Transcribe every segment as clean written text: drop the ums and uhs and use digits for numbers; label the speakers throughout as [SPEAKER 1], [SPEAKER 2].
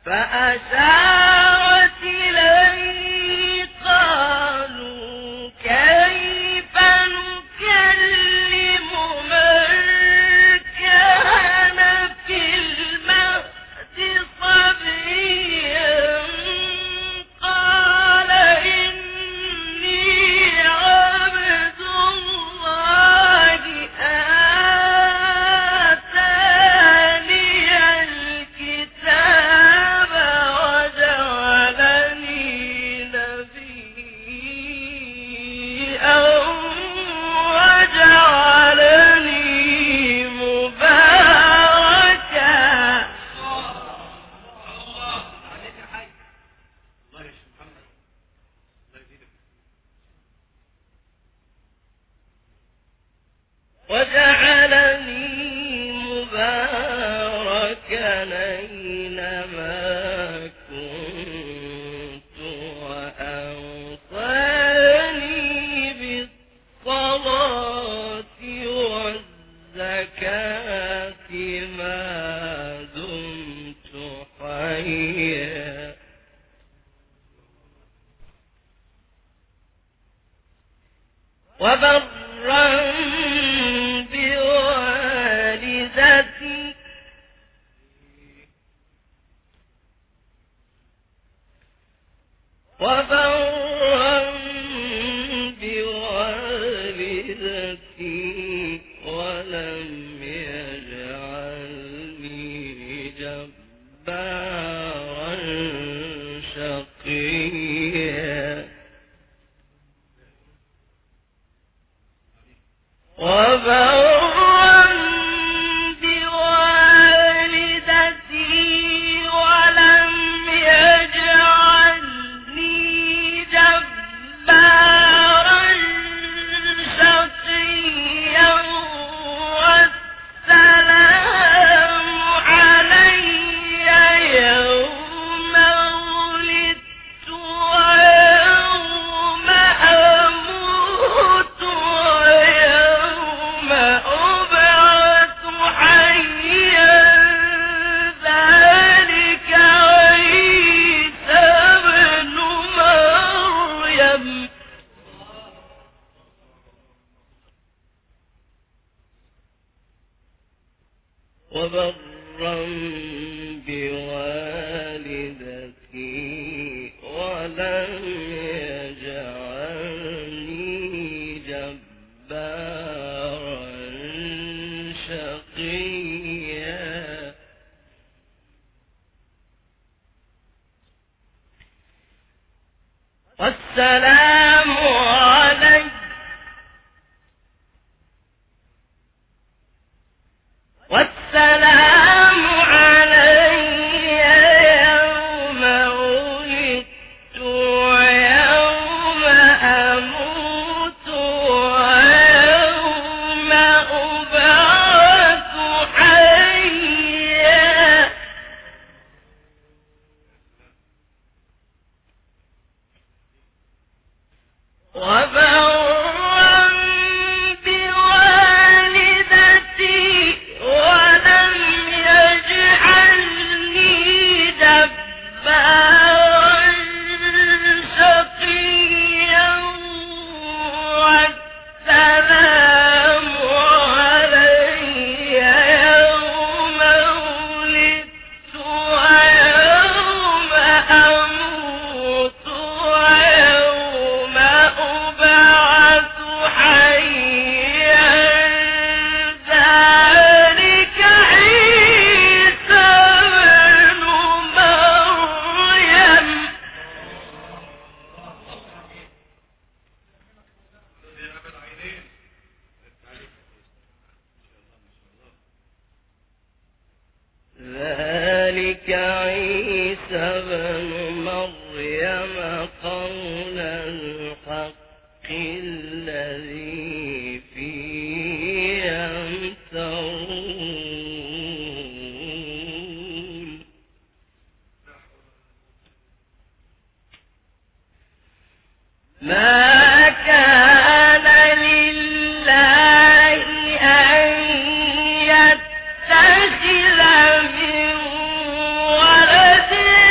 [SPEAKER 1] فأشارت إليه قالوا كيف نكلم من كان في المهد صبيا قال إني عبد الله آتاني الكتاب وجعلني نبيا وجعلني مباركا أينما كنت وأوصاني بالصلاة والزكاة ما دمت حيا وبرا بوالدتي ولم يجعلني جبارا شقيا وبرا بوالدتي ولم يجعلني جبارا شقيا والسلام علي يوم ولدت ويوم أموت ويوم أبعث حيا ذلك عيسى ابن مريم وبرا بوالدتي ولم يجعلني جبارا شقيا والسلام علي يوم ولدت ويوم أموت ويوم أبعث حيا وبرا بوالدتي ولم يجعلني جبارا شقيا والسلام علي يوم ولدت ويوم أموت ويوم أبعث حيا ذلك عيسى ابن مريم ذلك عيسى ابن مريم قول الحق الذي فيه يمترون ما كان لله أن يتخذ من ولد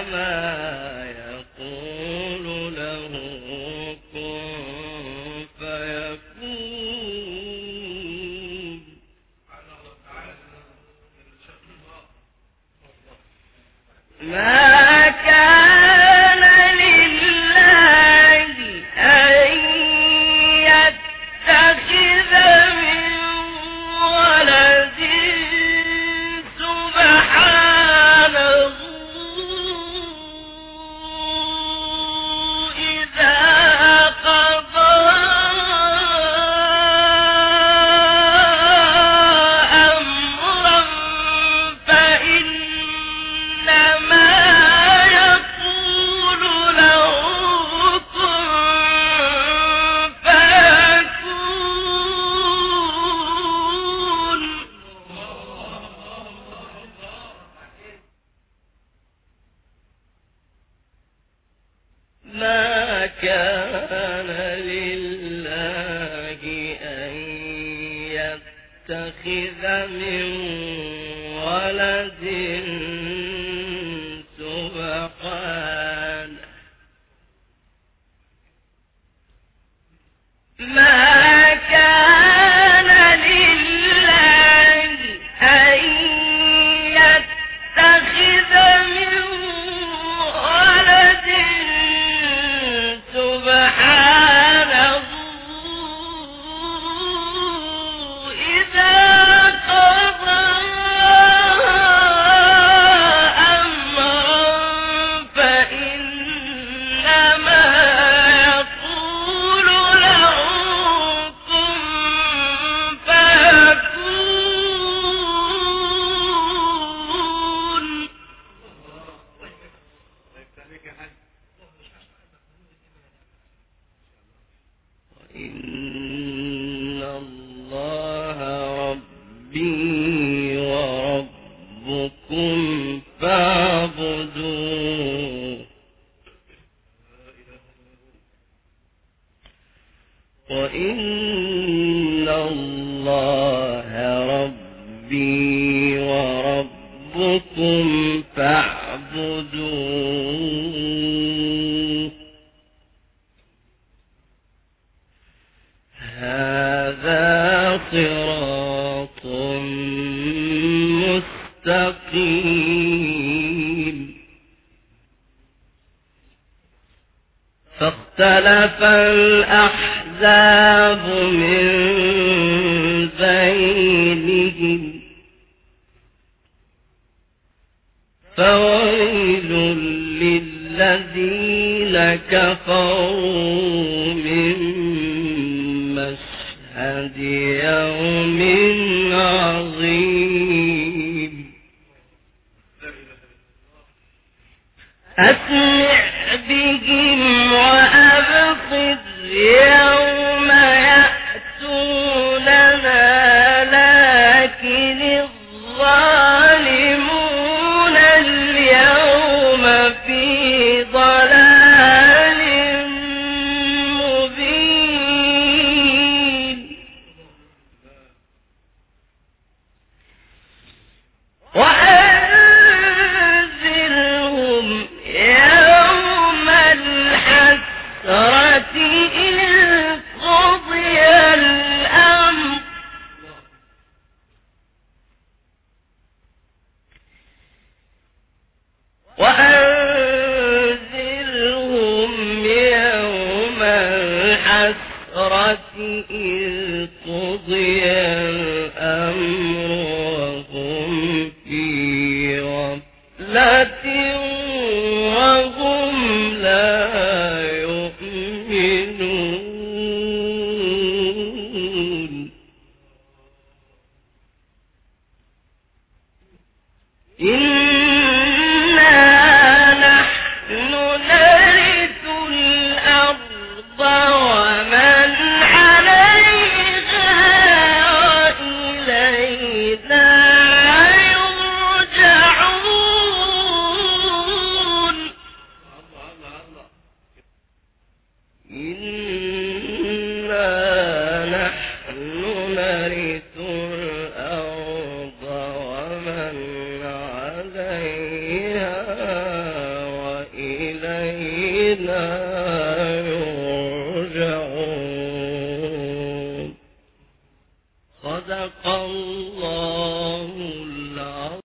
[SPEAKER 1] إنما يقول له كن فيكون. ما كان لله أن يتخذ من ولد سبحانه إذا قضى أمرا فإنما يقول له كن فيكون. ما كان لله أن يتخذ من ولد سبحانه. ما كان لله أن يتخذ من ولد سبحانه إذا قضى أمرا فإنما يقول له كن فيكون. إن الله ربي وربكم فاعبدوه. وإن الله ربي وربكم فاعبدوه. هذا صراط مستقيم. فاختلف الأحزاب من بينهم فويل للذين كفروا من مشهد يوم عظيم. أسمع بهم وأبصر يوم يأتوننا لكن الظالمون اليوم في ضلال مبين. وأنذرهم يوم الحسرة إذ قضي الأمر وأنذرهم يوم الحسرة إذ قضي الأمر وهم في غفلة وهم لا يؤمنون. إنا نحن نرث الأرض ومن عليها وإلينا يرجعون. إنا نحن نرث الأرض ومن عليها